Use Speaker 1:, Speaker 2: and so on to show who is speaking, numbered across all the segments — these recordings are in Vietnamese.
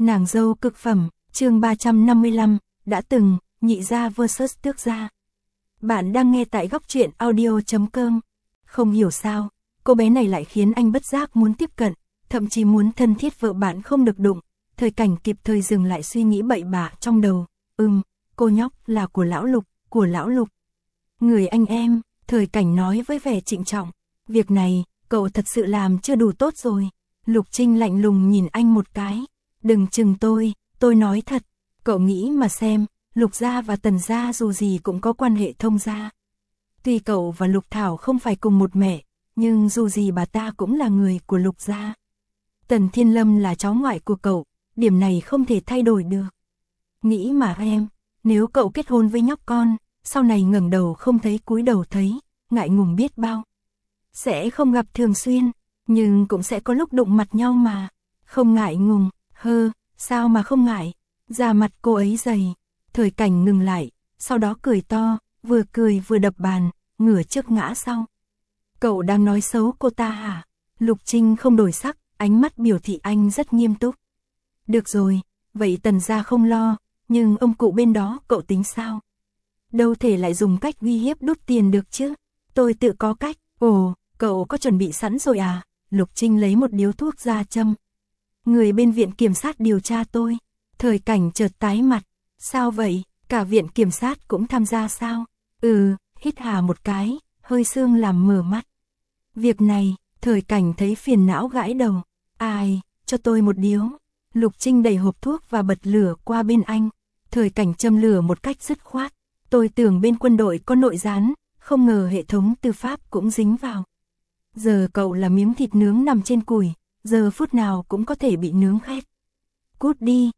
Speaker 1: Nàng dâu cực phẩm, chương 355, đã từng, nhị gia vs tước gia. Bạn đang nghe tại góc truyện audio.com. Không hiểu sao, cô bé này lại khiến anh bất giác muốn tiếp cận, thậm chí muốn thân thiết vợ bạn không được đụng. Thời Cảnh kịp thời dừng lại suy nghĩ bậy bạ trong đầu. Cô nhóc là của lão Lục, của lão Lục. Người anh em, Thời Cảnh nói với vẻ trịnh trọng. Việc này, cậu thật sự làm chưa đủ tốt rồi. Lục Trinh lạnh lùng nhìn anh một cái. Đừng chừng tôi nói thật. Cậu nghĩ mà xem, Lục gia và Tần gia dù gì cũng có quan hệ thông gia. Tuy cậu và Lục Thảo không phải cùng một mẹ, nhưng dù gì bà ta cũng là người của Lục gia. Tần Thiên Lâm là cháu ngoại của cậu, điểm này không thể thay đổi được. Nghĩ mà em, nếu cậu kết hôn với nhóc con, sau này ngẩng đầu không thấy cúi đầu thấy, ngại ngùng biết bao. Sẽ không gặp thường xuyên, nhưng cũng sẽ có lúc đụng mặt nhau mà. Không ngại ngùng, sao mà không ngại, da mặt cô ấy dày. Thời Cảnh ngừng lại, sau đó cười to, vừa cười vừa đập bàn, ngửa trước ngã sau. Cậu đang nói xấu cô ta hả? Lục Trinh không đổi sắc, ánh mắt biểu thị anh rất nghiêm túc. Được rồi, vậy Tần gia không lo, nhưng ông cụ bên đó cậu tính sao? Đâu thể lại dùng cách uy hiếp đút tiền được chứ? Tôi tự có cách. Ồ, cậu có chuẩn bị sẵn rồi à? Lục Trinh lấy một điếu thuốc ra châm. Người bên viện kiểm sát điều tra tôi. Thời Cảnh chợt tái mặt. Sao vậy? Cả viện kiểm sát cũng tham gia sao? Hít hà một cái, hơi sương làm mờ mắt. Việc này, Thời Cảnh thấy phiền não gãi đầu. Ai, cho tôi một điếu. Lục Trinh đẩy hộp thuốc và bật lửa qua bên anh. Thời Cảnh châm lửa một cách dứt khoát. Tôi tưởng bên quân đội có nội gián, không ngờ hệ thống tư pháp cũng dính vào. Giờ cậu là miếng thịt nướng nằm trên củi, giờ phút nào cũng có thể bị nướng khét. Cút đi,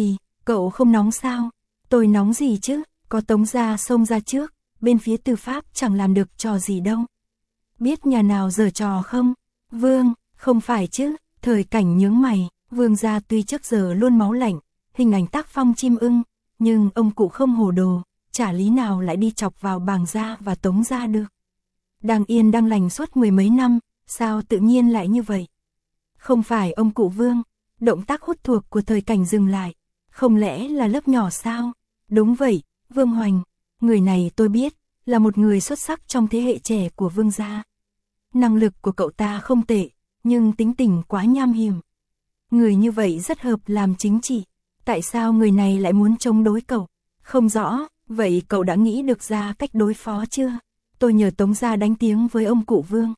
Speaker 1: cậu không nóng sao? Tôi nóng gì chứ, có Tống gia xông ra trước, bên phía tư pháp chẳng làm được trò gì đâu. Biết nhà nào giở trò không? Vương, không phải chứ? Thời Cảnh nhướng mày, Vương gia tuy trước giờ luôn máu lạnh, hình ảnh tác phong chim ưng, nhưng ông cụ không hồ đồ, chả lý nào lại đi chọc vào Bàng gia và Tống gia được. Đang yên đang lành suốt mười mấy năm, sao tự nhiên lại như vậy? Không phải ông cụ Vương, động tác hút thuốc của Thời Cảnh dừng lại. Không lẽ là lớp nhỏ sao? Đúng vậy, Vương Hoành. Người này tôi biết, là một người xuất sắc trong thế hệ trẻ của Vương gia. Năng lực của cậu ta không tệ, nhưng tính tình quá nham hiểm. Người như vậy rất hợp làm chính trị. Tại sao người này lại muốn chống đối cậu? Không rõ, vậy cậu đã nghĩ được ra cách đối phó chưa? Tôi nhờ Tống gia đánh tiếng với ông cụ Vương.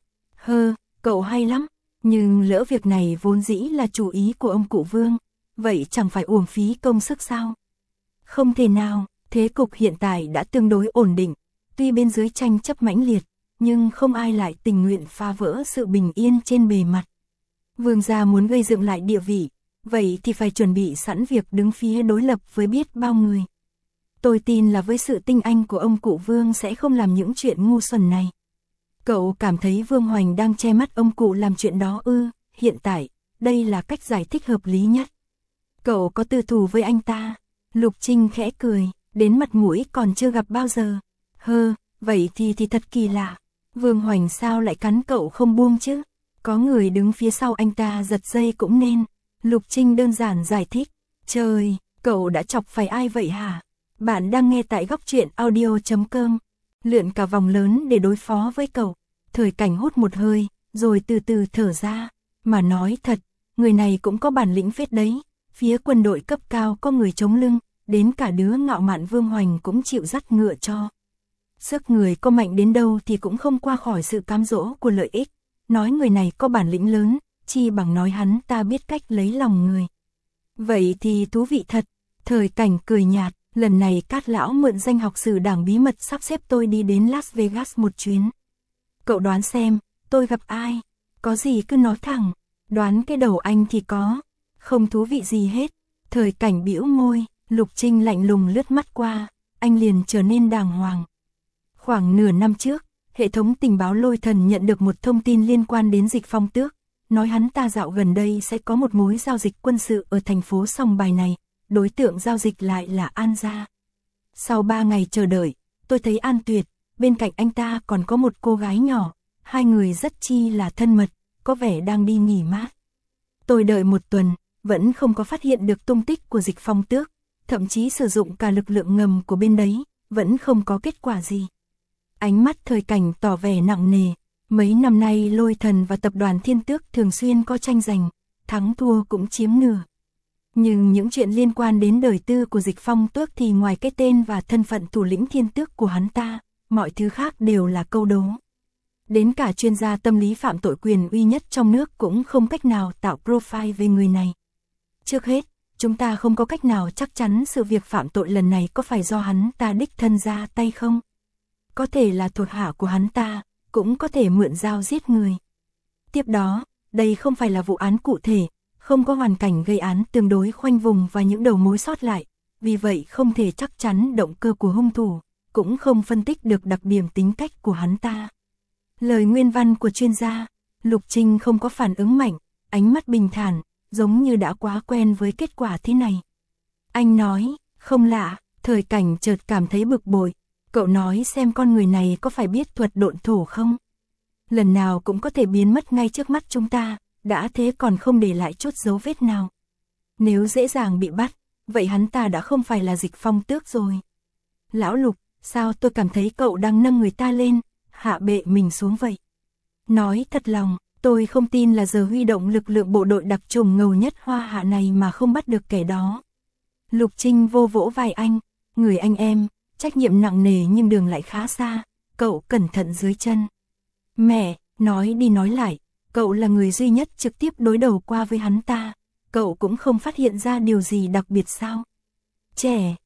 Speaker 1: Cậu hay lắm, nhưng lỡ việc này vốn dĩ là chủ ý của ông cụ Vương, vậy chẳng phải uổng phí công sức sao? Không thể nào, thế cục hiện tại đã tương đối ổn định, tuy bên dưới tranh chấp mãnh liệt, nhưng không ai lại tình nguyện phá vỡ sự bình yên trên bề mặt. Vương gia muốn gây dựng lại địa vị, vậy thì phải chuẩn bị sẵn việc đứng phía đối lập với biết bao người. Tôi tin là với sự tinh anh của ông cụ Vương sẽ không làm những chuyện ngu xuẩn này. Cậu cảm thấy Vương Hoành đang che mắt ông cụ làm chuyện đó ư? Hiện tại, đây là cách giải thích hợp lý nhất. Cậu có tư thù với anh ta? Lục Trinh khẽ cười, đến mặt mũi còn chưa gặp bao giờ. Vậy thì thật kỳ lạ. Vương Hoành sao lại cắn cậu không buông chứ? Có người đứng phía sau anh ta giật dây cũng nên. Lục Trinh đơn giản giải thích. Trời, cậu đã chọc phải ai vậy hả? Bạn đang nghe tại góc truyện audio.com. Lượn cả vòng lớn để đối phó với cậu. Thời Cảnh hút một hơi, rồi từ từ thở ra. Mà nói thật, người này cũng có bản lĩnh phết đấy. Phía quân đội cấp cao có người chống lưng, đến cả đứa ngạo mạn Vương Hoành cũng chịu dắt ngựa cho. Sức người có mạnh đến đâu thì cũng không qua khỏi sự cám dỗ của lợi ích. Nói người này có bản lĩnh lớn, chi bằng nói hắn ta biết cách lấy lòng người. Vậy thì thú vị thật. Thời Cảnh cười nhạt, lần này Cát lão mượn danh học sử đảng bí mật sắp xếp tôi đi đến Las Vegas một chuyến. Cậu đoán xem, tôi gặp ai? Có gì cứ nói thẳng, đoán cái đầu anh thì có. Không thú vị gì hết. Thời Cảnh bĩu môi, Lục Trinh lạnh lùng lướt mắt qua, anh liền trở nên đàng hoàng. Khoảng nửa năm trước, hệ thống tình báo Lôi Thần nhận được một thông tin liên quan đến Dịch Phong Tước, nói hắn ta dạo gần đây sẽ có một mối giao dịch quân sự ở thành phố Song Bài này, đối tượng giao dịch lại là An gia. Sau 3 ngày chờ đợi, tôi thấy An Tuyệt, bên cạnh anh ta còn có một cô gái nhỏ, hai người rất chi là thân mật, có vẻ đang đi nghỉ mát. Tôi đợi một tuần, vẫn không có phát hiện được tung tích của Dịch Phong Tước, thậm chí sử dụng cả lực lượng ngầm của bên đấy, vẫn không có kết quả gì. Ánh mắt Thời Cảnh tỏ vẻ nặng nề, mấy năm nay Lôi Thần và tập đoàn Thiên Tước thường xuyên có tranh giành, thắng thua cũng chiếm nửa. Nhưng những chuyện liên quan đến đời tư của Dịch Phong Tước thì ngoài cái tên và thân phận thủ lĩnh Thiên Tước của hắn ta, mọi thứ khác đều là câu đố. Đến cả chuyên gia tâm lý phạm tội quyền uy nhất trong nước cũng không cách nào tạo profile về người này. Trước hết, chúng ta không có cách nào chắc chắn sự việc phạm tội lần này có phải do hắn ta đích thân ra tay không. Có thể là thuộc hạ của hắn ta, cũng có thể mượn dao giết người. Tiếp đó, đây không phải là vụ án cụ thể, không có hoàn cảnh gây án tương đối khoanh vùng và những đầu mối sót lại, vì vậy không thể chắc chắn động cơ của hung thủ, cũng không phân tích được đặc điểm tính cách của hắn ta. Lời nguyên văn của chuyên gia, Lục Trinh không có phản ứng mạnh, ánh mắt bình thản, giống như đã quá quen với kết quả thế này. Anh nói, không lạ, Thời Cảnh chợt cảm thấy bực bội, cậu nói xem con người này có phải biết thuật độn thổ không? Lần nào cũng có thể biến mất ngay trước mắt chúng ta, đã thế còn không để lại chút dấu vết nào. Nếu dễ dàng bị bắt, vậy hắn ta đã không phải là Dịch Phong Tước rồi. Lão Lục, sao tôi cảm thấy cậu đang nâng người ta lên, hạ bệ mình xuống vậy? Nói thật lòng, tôi không tin là giờ huy động lực lượng bộ đội đặc chủng ngầu nhất Hoa Hạ này mà không bắt được kẻ đó. Lục Trinh vô vỗ vai anh, người anh em, trách nhiệm nặng nề nhưng đường lại khá xa, cậu cẩn thận dưới chân. Mẹ, nói đi nói lại, cậu là người duy nhất trực tiếp đối đầu qua với hắn ta, cậu cũng không phát hiện ra điều gì đặc biệt sao? Trẻ,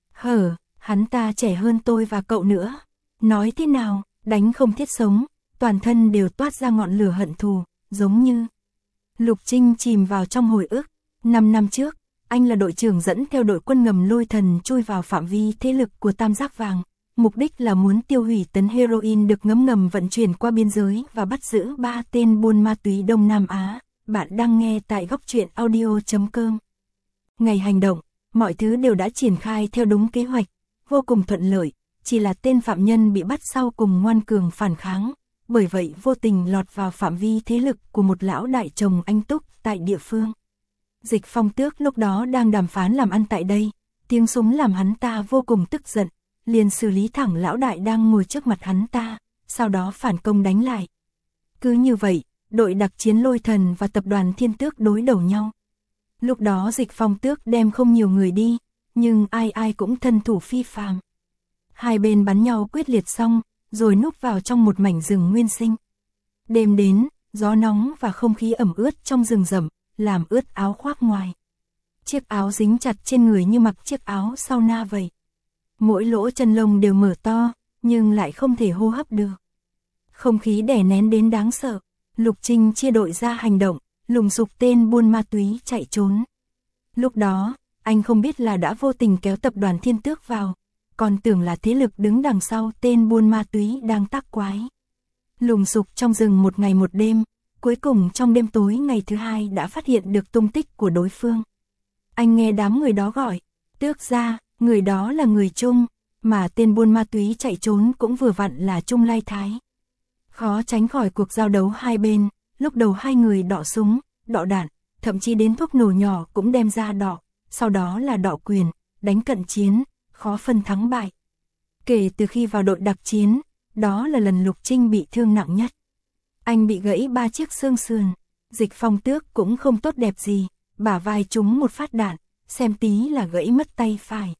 Speaker 1: hắn ta trẻ hơn tôi và cậu nữa. Nói thế nào, đánh không thiết sống, toàn thân đều toát ra ngọn lửa hận thù, giống như... Lục Trinh chìm vào trong hồi ức, 5 năm trước, anh là đội trưởng dẫn theo đội quân ngầm Lôi Thần chui vào phạm vi thế lực của Tam Giác Vàng, mục đích là muốn tiêu hủy tấn heroin được ngấm vận chuyển qua biên giới và bắt giữ 3 tên buôn ma túy Đông Nam Á. Bạn đang nghe tại góc truyện audio.com. Ngày hành động, mọi thứ đều đã triển khai theo đúng kế hoạch, vô cùng thuận lợi, chỉ là tên phạm nhân bị bắt sau cùng ngoan cường phản kháng, bởi vậy vô tình lọt vào phạm vi thế lực của một lão đại chồng anh Túc tại địa phương. Dịch Phong Tước lúc đó đang đàm phán làm ăn tại đây, tiếng súng làm hắn ta vô cùng tức giận, liền xử lý thẳng lão đại đang ngồi trước mặt hắn ta, sau đó phản công đánh lại. Cứ như vậy, đội đặc chiến Lôi Thần và tập đoàn Thiên Tước đối đầu nhau. Lúc đó Dịch Phong Tước đem không nhiều người đi, nhưng ai ai cũng thân thủ phi phàm. Hai bên bắn nhau quyết liệt xong, rồi núp vào trong một mảnh rừng nguyên sinh. Đêm đến, gió nóng và không khí ẩm ướt trong rừng rậm, làm ướt áo khoác ngoài. Chiếc áo dính chặt trên người như mặc chiếc áo sauna vậy. Mỗi lỗ chân lông đều mở to, nhưng lại không thể hô hấp được. Không khí đè nén đến đáng sợ. Lục Trinh chia đội ra hành động, lùng sục tên buôn ma túy chạy trốn. Lúc đó, anh không biết là đã vô tình kéo tập đoàn Thiên Tước vào, còn tưởng là thế lực đứng đằng sau tên buôn ma túy đang tác quái. Lùng sục trong rừng một ngày một đêm, cuối cùng trong đêm tối ngày thứ hai đã phát hiện được tung tích của đối phương. Anh nghe đám người đó gọi, Tước gia, người đó là người Trung, mà tên buôn ma túy chạy trốn cũng vừa vặn là Trung Lai Thái. Khó tránh khỏi cuộc giao đấu hai bên, lúc đầu hai người đọ súng, đọ đạn, thậm chí đến thuốc nổ nhỏ cũng đem ra đọ, sau đó là đọ quyền, đánh cận chiến, khó phân thắng bại. Kể từ khi vào đội đặc chiến, đó là lần Lục Trinh bị thương nặng nhất. Anh bị gãy 3 chiếc xương sườn, Dịch Phong Tước cũng không tốt đẹp gì, bả vai trúng một phát đạn, xem tí là gãy mất tay phải.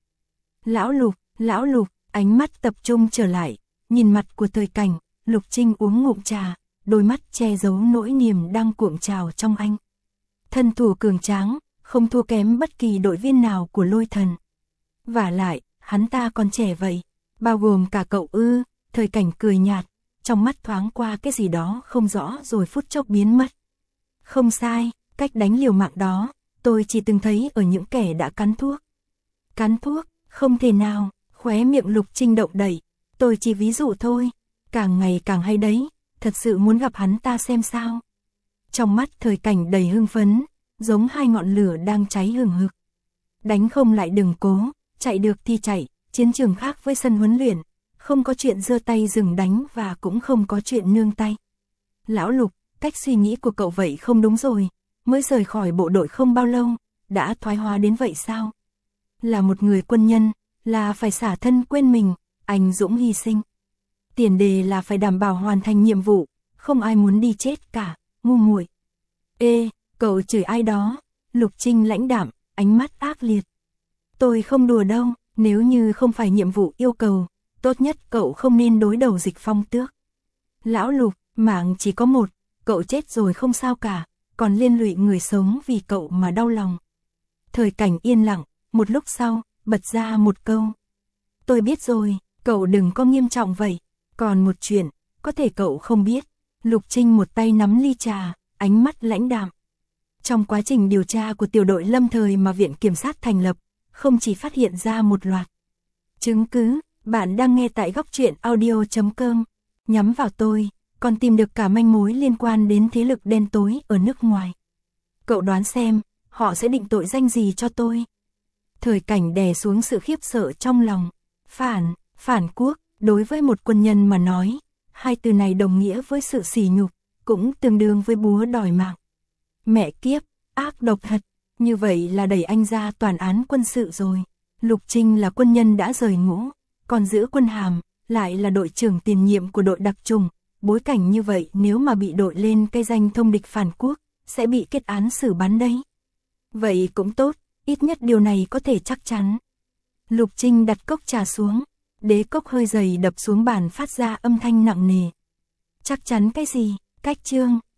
Speaker 1: Lão Lục, ánh mắt tập trung trở lại, nhìn mặt của Thời Cảnh, Lục Trinh uống ngụm trà, đôi mắt che giấu nỗi niềm đang cuộn trào trong anh. Thân thủ cường tráng, không thua kém bất kỳ đội viên nào của Lôi Thần. Vả lại, hắn ta còn trẻ vậy, bao gồm cả cậu ư? Thời Cảnh cười nhạt, trong mắt thoáng qua cái gì đó không rõ rồi phút chốc biến mất. Không sai, cách đánh liều mạng đó, tôi chỉ từng thấy ở những kẻ đã cắn thuốc. Cắn thuốc, không thể nào, khóe miệng Lục Trinh động đậy, tôi chỉ ví dụ thôi, càng ngày càng hay đấy, thật sự muốn gặp hắn ta xem sao. Trong mắt Thời Cảnh đầy hưng phấn, giống hai ngọn lửa đang cháy hừng hực. Đánh không lại đừng cố, chạy được thì chạy, chiến trường khác với sân huấn luyện, không có chuyện giơ tay dừng đánh và cũng không có chuyện nương tay. Lão Lục, cách suy nghĩ của cậu vậy không đúng rồi, mới rời khỏi bộ đội không bao lâu, đã thoái hóa đến vậy sao? Là một người quân nhân, là phải xả thân quên mình, anh dũng hy sinh. Tiền đề là phải đảm bảo hoàn thành nhiệm vụ, không ai muốn đi chết cả, ngu muội. Ê, cậu chửi ai đó? Lục Trinh lãnh đạm, ánh mắt ác liệt. Tôi không đùa đâu, nếu như không phải nhiệm vụ yêu cầu, tốt nhất cậu không nên đối đầu Dịch Phong Tước. Lão Lục, mạng chỉ có một, cậu chết rồi không sao cả, còn liên lụy người sống vì cậu mà đau lòng. Thời Cảnh yên lặng, một lúc sau, bật ra một câu. Tôi biết rồi, cậu đừng có nghiêm trọng vậy. Còn một chuyện, có thể cậu không biết. Lục Trinh một tay nắm ly trà, ánh mắt lãnh đạm. Trong quá trình điều tra của tiểu đội lâm thời mà Viện Kiểm sát thành lập, không chỉ phát hiện ra một loạt chứng cứ, bạn đang nghe tại góc truyện audio.com. Nhắm vào tôi, còn tìm được cả manh mối liên quan đến thế lực đen tối ở nước ngoài. Cậu đoán xem, họ sẽ định tội danh gì cho tôi? Thời Cảnh đè xuống sự khiếp sợ trong lòng. Phản quốc, đối với một quân nhân mà nói, hai từ này đồng nghĩa với sự sỉ nhục, cũng tương đương với búa đòi mạng. Mẹ kiếp, ác độc thật, như vậy là đẩy anh ra toàn án quân sự rồi. Lục Trinh là quân nhân đã rời ngũ, còn giữ quân hàm, lại là đội trưởng tiền nhiệm của đội đặc chủng. Bối cảnh như vậy nếu mà bị đội lên cái danh thông địch phản quốc, sẽ bị kết án xử bắn đấy. Vậy cũng tốt, ít nhất điều này có thể chắc chắn. Lục Trinh đặt cốc trà xuống, đế cốc hơi dày đập xuống bàn phát ra âm thanh nặng nề. Chắc chắn cái gì? Cách chương.